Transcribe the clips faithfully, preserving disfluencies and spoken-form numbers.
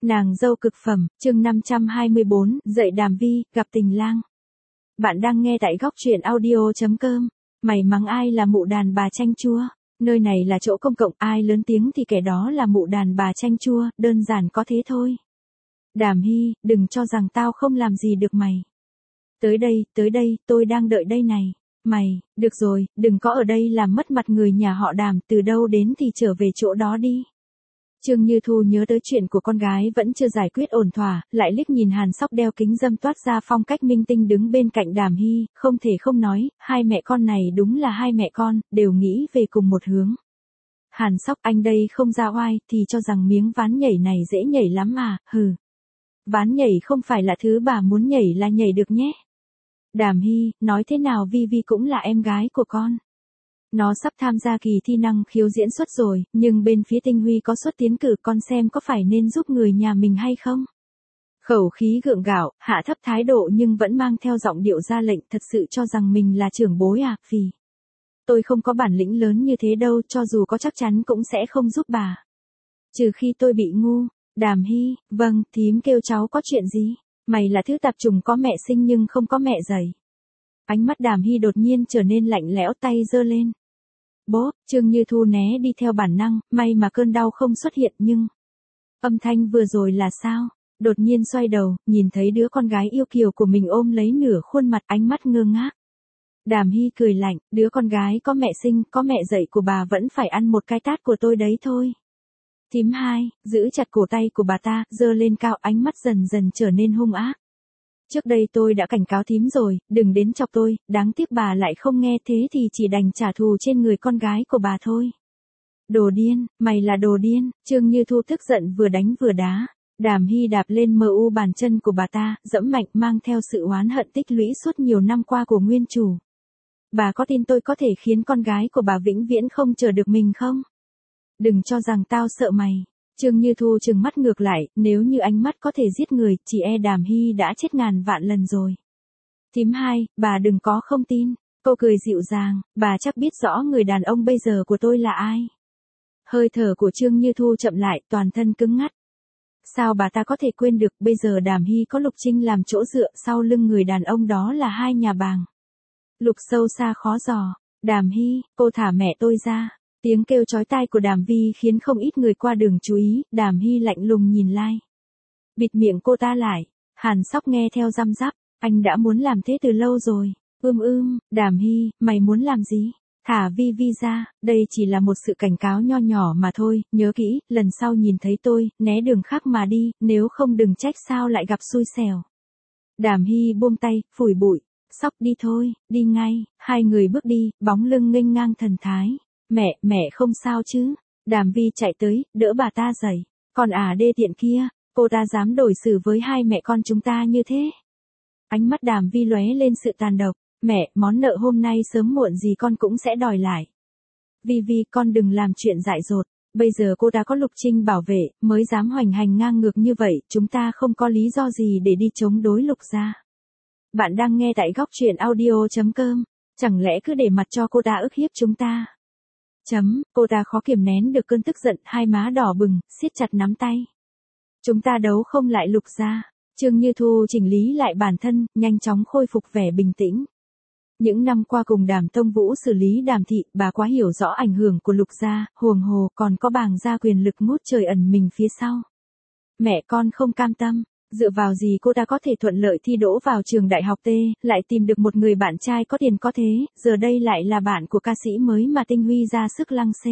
Nàng dâu cực phẩm, chương năm trăm hai mươi bốn, dạy Đàm Vi, gặp tình lang. Bạn đang nghe tại góc truyện audio chấm com. Mày mắng ai là mụ đàn bà chanh chua? Nơi này là chỗ công cộng, ai lớn tiếng thì kẻ đó là mụ đàn bà chanh chua, đơn giản có thế thôi. Đàm Hi, đừng cho rằng tao không làm gì được mày. Tới đây, tới đây, tôi đang đợi đây này. Mày, được rồi, đừng có ở đây làm mất mặt người nhà họ Đàm, từ đâu đến thì trở về chỗ đó đi. Trương Như Thu nhớ tới chuyện của con gái vẫn chưa giải quyết ổn thỏa, lại liếc nhìn Hàn Sóc đeo kính râm toát ra phong cách minh tinh đứng bên cạnh Đàm Hi, không thể không nói, hai mẹ con này đúng là hai mẹ con, đều nghĩ về cùng một hướng. Hàn Sóc, anh đây không ra oai, thì cho rằng miếng ván nhảy này dễ nhảy lắm à, hừ. Ván nhảy không phải là thứ bà muốn nhảy là nhảy được nhé. Đàm Hi, nói thế nào Vi Vi cũng là em gái của con. Nó sắp tham gia kỳ thi năng khiếu diễn xuất rồi, nhưng bên phía Tinh Huy có suất tiến cử, con xem có phải nên giúp người nhà mình hay không? Khẩu khí gượng gạo, hạ thấp thái độ nhưng vẫn mang theo giọng điệu ra lệnh, thật sự cho rằng mình là trưởng bối à, phì. Tôi không có bản lĩnh lớn như thế đâu, cho dù có chắc chắn cũng sẽ không giúp bà. Trừ khi tôi bị ngu. Đàm Hi, vâng, thím kêu cháu có chuyện gì? Mày là thứ tạp trùng có mẹ sinh nhưng không có mẹ dạy. Ánh mắt Đàm Hi đột nhiên trở nên lạnh lẽo, tay giơ lên. Bố, Trương Như Thu né đi theo bản năng, may mà cơn đau không xuất hiện nhưng... Âm thanh vừa rồi là sao? Đột nhiên xoay đầu, nhìn thấy đứa con gái yêu kiều của mình ôm lấy nửa khuôn mặt, ánh mắt ngơ ngác. Đàm Hi cười lạnh, đứa con gái có mẹ sinh, có mẹ dạy của bà vẫn phải ăn một cái tát của tôi đấy thôi. Thím hai, giữ chặt cổ tay của bà ta, giơ lên cao, ánh mắt dần dần trở nên hung ác. Trước đây tôi đã cảnh cáo thím rồi, đừng đến chọc tôi, đáng tiếc bà lại không nghe, thế thì chỉ đành trả thù trên người con gái của bà thôi. Đồ điên, mày là đồ điên, Trương Như Thu tức giận vừa đánh vừa đá. Đàm Hi đạp lên mờ u bàn chân của bà ta, dẫm mạnh mang theo sự oán hận tích lũy suốt nhiều năm qua của nguyên chủ. Bà có tin tôi có thể khiến con gái của bà vĩnh viễn không chờ được mình không? Đừng cho rằng tao sợ mày. Trương Như Thu trừng mắt ngược lại, nếu như ánh mắt có thể giết người, chỉ e Đàm Hi đã chết ngàn vạn lần rồi. Thím hai, bà đừng có không tin. Cô cười dịu dàng, bà chắc biết rõ người đàn ông bây giờ của tôi là ai. Hơi thở của Trương Như Thu chậm lại, toàn thân cứng ngắt. Sao bà ta có thể quên được, bây giờ Đàm Hi có Lục Trinh làm chỗ dựa, sau lưng người đàn ông đó là hai nhà bàng. Lục sâu xa khó dò. Đàm Hi, cô thả mẹ tôi ra. Tiếng kêu chói tai của Đàm Vi khiến không ít người qua đường chú ý, Đàm Hi lạnh lùng nhìn lai. Bịt miệng cô ta lại. Hàn Sóc nghe theo răm rắp, anh đã muốn làm thế từ lâu rồi. Ưm ưm, Đàm Hi, mày muốn làm gì? Thả Vi Vi ra, đây chỉ là một sự cảnh cáo nho nhỏ mà thôi, nhớ kỹ, lần sau nhìn thấy tôi, né đường khác mà đi, nếu không đừng trách sao lại gặp xui xẻo. Đàm Hi buông tay, phủi bụi. Sóc đi thôi, đi ngay, hai người bước đi, bóng lưng nghênh ngang thần thái. Mẹ, mẹ không sao chứ? Đàm Vi chạy tới, đỡ bà ta dậy. Còn à đê tiện kia, cô ta dám đối xử với hai mẹ con chúng ta như thế. Ánh mắt Đàm Vi lóe lên sự tàn độc. Mẹ, món nợ hôm nay sớm muộn gì con cũng sẽ đòi lại. Vi Vi, con đừng làm chuyện dại dột. Bây giờ cô đã có Lục Trinh bảo vệ, mới dám hoành hành ngang ngược như vậy, chúng ta không có lý do gì để đi chống đối Lục gia. Bạn đang nghe tại góc truyện audio chấm com. Chẳng lẽ cứ để mặc cho cô ta ức hiếp chúng ta? Chấm, cô ta khó kiềm nén được cơn tức giận, hai má đỏ bừng, siết chặt nắm tay. Chúng ta đấu không lại Lục gia. Trương Như Thu chỉnh lý lại bản thân, nhanh chóng khôi phục vẻ bình tĩnh. Những năm qua cùng Đàm Tông Vũ xử lý Đàm thị, bà quá hiểu rõ ảnh hưởng của Lục gia, huồng hồ còn có bàng gia quyền lực ngút trời ẩn mình phía sau. Mẹ con không cam tâm. Dựa vào gì cô ta có thể thuận lợi thi đỗ vào trường đại học T, lại tìm được một người bạn trai có tiền có thế, giờ đây lại là bạn của ca sĩ mới mà Tinh Huy ra sức lăng xê.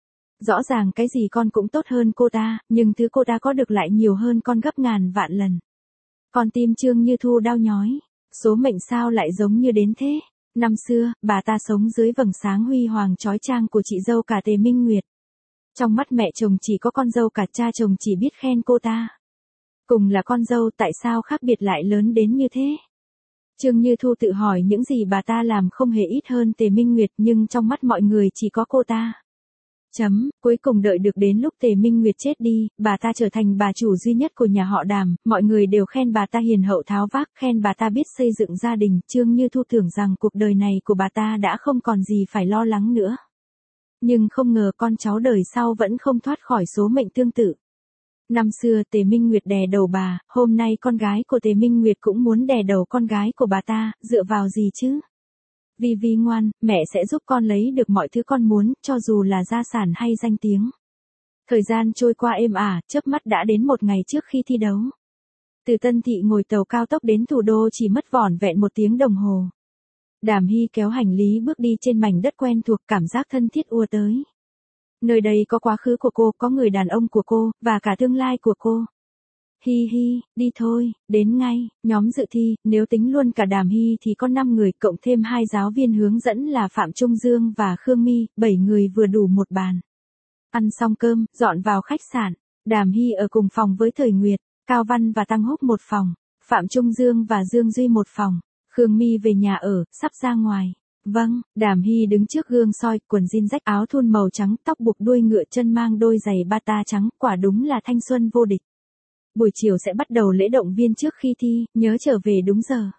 Rõ ràng cái gì con cũng tốt hơn cô ta, nhưng thứ cô ta có được lại nhiều hơn con gấp ngàn vạn lần. Con tim Trương Như Thu đau nhói, số mệnh sao lại giống như đến thế. Năm xưa, bà ta sống dưới vầng sáng huy hoàng chói chang của chị dâu cả Tề Minh Nguyệt. Trong mắt mẹ chồng chỉ có con dâu cả, cha chồng chỉ biết khen cô ta. Cùng là con dâu, tại sao khác biệt lại lớn đến như thế? Trương Như Thu tự hỏi những gì bà ta làm không hề ít hơn Tề Minh Nguyệt, nhưng trong mắt mọi người chỉ có cô ta. Chấm, cuối cùng đợi được đến lúc Tề Minh Nguyệt chết đi, bà ta trở thành bà chủ duy nhất của nhà họ Đàm, mọi người đều khen bà ta hiền hậu tháo vác, khen bà ta biết xây dựng gia đình. Trương Như Thu tưởng rằng cuộc đời này của bà ta đã không còn gì phải lo lắng nữa. Nhưng không ngờ con cháu đời sau vẫn không thoát khỏi số mệnh tương tự. Năm xưa Tề Minh Nguyệt đè đầu bà, hôm nay con gái của Tề Minh Nguyệt cũng muốn đè đầu con gái của bà ta, dựa vào gì chứ? Vi Vi ngoan, mẹ sẽ giúp con lấy được mọi thứ con muốn, cho dù là gia sản hay danh tiếng. Thời gian trôi qua êm ả, chớp mắt đã đến một ngày trước khi thi đấu. Từ Tân Thị ngồi tàu cao tốc đến thủ đô chỉ mất vỏn vẹn một tiếng đồng hồ. Đàm Hy kéo hành lý bước đi trên mảnh đất quen thuộc, cảm giác thân thiết ùa tới. Nơi đây có quá khứ của cô, có người đàn ông của cô, và cả tương lai của cô. Hi hi, đi thôi, đến ngay, nhóm dự thi, nếu tính luôn cả Đàm Hy thì có năm người, cộng thêm hai giáo viên hướng dẫn là Phạm Trung Dương và Khương My, bảy người vừa đủ một bàn. Ăn xong cơm, dọn vào khách sạn, Đàm Hy ở cùng phòng với Thời Nguyệt, Cao Văn và Tăng Húc một phòng, Phạm Trung Dương và Dương Duy một phòng, Khương My về nhà ở, sắp ra ngoài. Vâng, Đàm Hy đứng trước gương soi, quần jean rách, áo thun màu trắng, tóc buộc đuôi ngựa, chân mang đôi giày bata trắng, quả đúng là thanh xuân vô địch. Buổi chiều sẽ bắt đầu lễ động viên trước khi thi, nhớ trở về đúng giờ.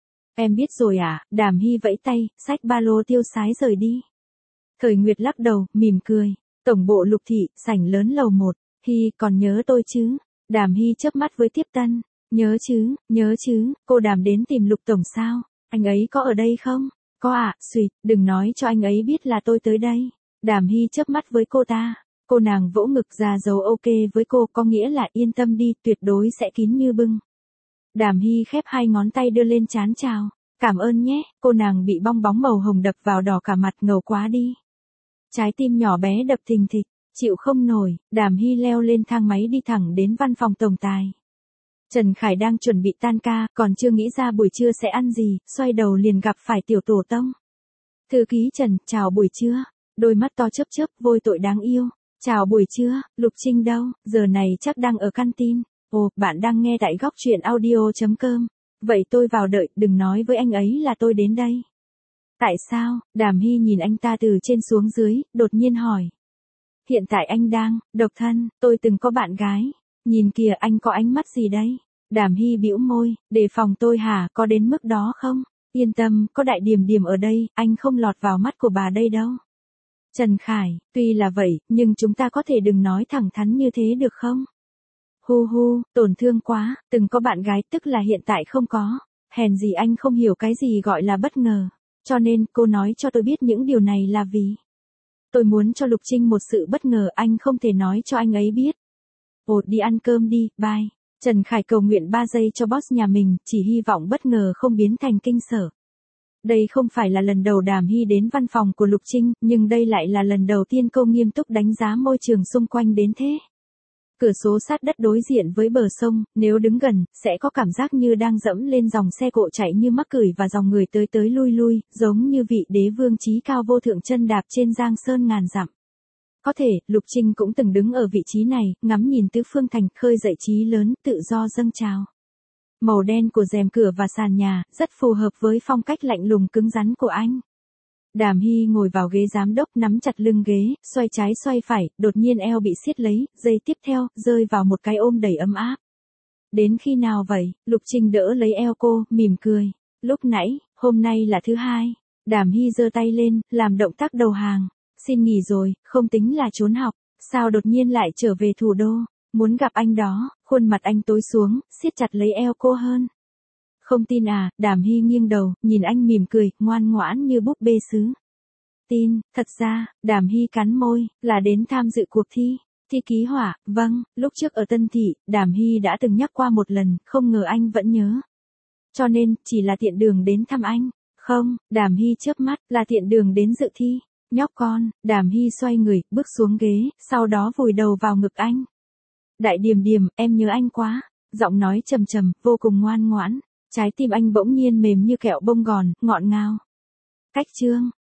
Em biết rồi à, Đàm Hy vẫy tay, xách ba lô tiêu sái rời đi. Thời Nguyệt lắc đầu, mỉm cười. Tổng bộ Lục Thị, sảnh lớn lầu một, Hy, còn nhớ tôi chứ? Đàm Hy chớp mắt với Tiếp Tân. Nhớ chứ, nhớ chứ, cô Đàm đến tìm Lục Tổng sao? Anh ấy có ở đây không? Có ạ, à, xuyệt, đừng nói cho anh ấy biết là tôi tới đây. Đàm Hy chớp mắt với cô ta. Cô nàng vỗ ngực ra dấu ok với cô, có nghĩa là yên tâm đi, tuyệt đối sẽ kín như bưng. Đàm Hy khép hai ngón tay đưa lên trán chào. Cảm ơn nhé, cô nàng bị bong bóng màu hồng đập vào đỏ cả mặt, ngầu quá đi. Trái tim nhỏ bé đập thình thịch, chịu không nổi, Đàm Hy leo lên thang máy đi thẳng đến văn phòng tổng tài. Trần Khải đang chuẩn bị tan ca, còn chưa nghĩ ra buổi trưa sẽ ăn gì, xoay đầu liền gặp phải Tiểu Tổ Tông. Thư ký Trần, chào buổi trưa. Đôi mắt to chớp chớp, vôi tội đáng yêu. Chào buổi trưa, Lục Trinh đâu, giờ này chắc đang ở canteen. Ồ, bạn đang nghe tại góc truyện audio.com. Vậy tôi vào đợi, đừng nói với anh ấy là tôi đến đây. Tại sao? Đàm Hy nhìn anh ta từ trên xuống dưới, đột nhiên hỏi. Hiện tại anh đang, độc thân, tôi từng có bạn gái. Nhìn kìa, anh có ánh mắt gì đấy? Đàm Hy bĩu môi, đề phòng tôi hả, có đến mức đó không? Yên tâm, có đại điểm điểm ở đây, anh không lọt vào mắt của bà đây đâu. Trần Khải, tuy là vậy, nhưng chúng ta có thể đừng nói thẳng thắn như thế được không? Hu hu, tổn thương quá, từng có bạn gái tức là hiện tại không có. Hèn gì anh không hiểu cái gì gọi là bất ngờ. Cho nên, cô nói cho tôi biết những điều này là vì tôi muốn cho Lục Trinh một sự bất ngờ, anh không thể nói cho anh ấy biết. Ồ, đi ăn cơm đi, bye. Trần Khải cầu nguyện ba giây cho boss nhà mình, chỉ hy vọng bất ngờ không biến thành kinh sở. Đây không phải là lần đầu Đàm Hy đến văn phòng của Lục Trinh, nhưng đây lại là lần đầu tiên cô nghiêm túc đánh giá môi trường xung quanh đến thế. Cửa sổ sát đất đối diện với bờ sông, nếu đứng gần, sẽ có cảm giác như đang dẫm lên dòng xe cộ chạy như mắc cửi và dòng người tới tới lui lui, giống như vị đế vương chí cao vô thượng chân đạp trên giang sơn ngàn dặm. Có thể, Lục Trinh cũng từng đứng ở vị trí này, ngắm nhìn tứ phương thành, khơi dậy chí lớn, tự do dâng trào. Màu đen của rèm cửa và sàn nhà, rất phù hợp với phong cách lạnh lùng cứng rắn của anh. Đàm Hy ngồi vào ghế giám đốc, nắm chặt lưng ghế, xoay trái xoay phải, đột nhiên eo bị siết lấy, giây tiếp theo, rơi vào một cái ôm đầy ấm áp. Đến khi nào vậy? Lục Trinh đỡ lấy eo cô, mỉm cười. Lúc nãy, hôm nay là thứ hai. Đàm Hy giơ tay lên, làm động tác đầu hàng. Xin nghỉ rồi, không tính là trốn học. Sao đột nhiên lại trở về thủ đô? Muốn gặp anh đó. Khuôn mặt anh tối xuống, siết chặt lấy eo cô hơn. Không tin à? Đàm Hy nghiêng đầu, nhìn anh mỉm cười, ngoan ngoãn như búp bê sứ. Tin, thật ra, Đàm Hy cắn môi, là đến tham dự cuộc thi. Thi ký họa, vâng, lúc trước ở Tân Thị, Đàm Hy đã từng nhắc qua một lần, không ngờ anh vẫn nhớ. Cho nên, chỉ là tiện đường đến thăm anh. Không, Đàm Hy chớp mắt, là tiện đường đến dự thi. Nhóc con, Đàm Hy xoay người, bước xuống ghế, sau đó vùi đầu vào ngực anh. Đại Điềm Điềm, em nhớ anh quá. Giọng nói trầm trầm, vô cùng ngoan ngoãn. Trái tim anh bỗng nhiên mềm như kẹo bông gòn, ngọt ngào. Cách chương,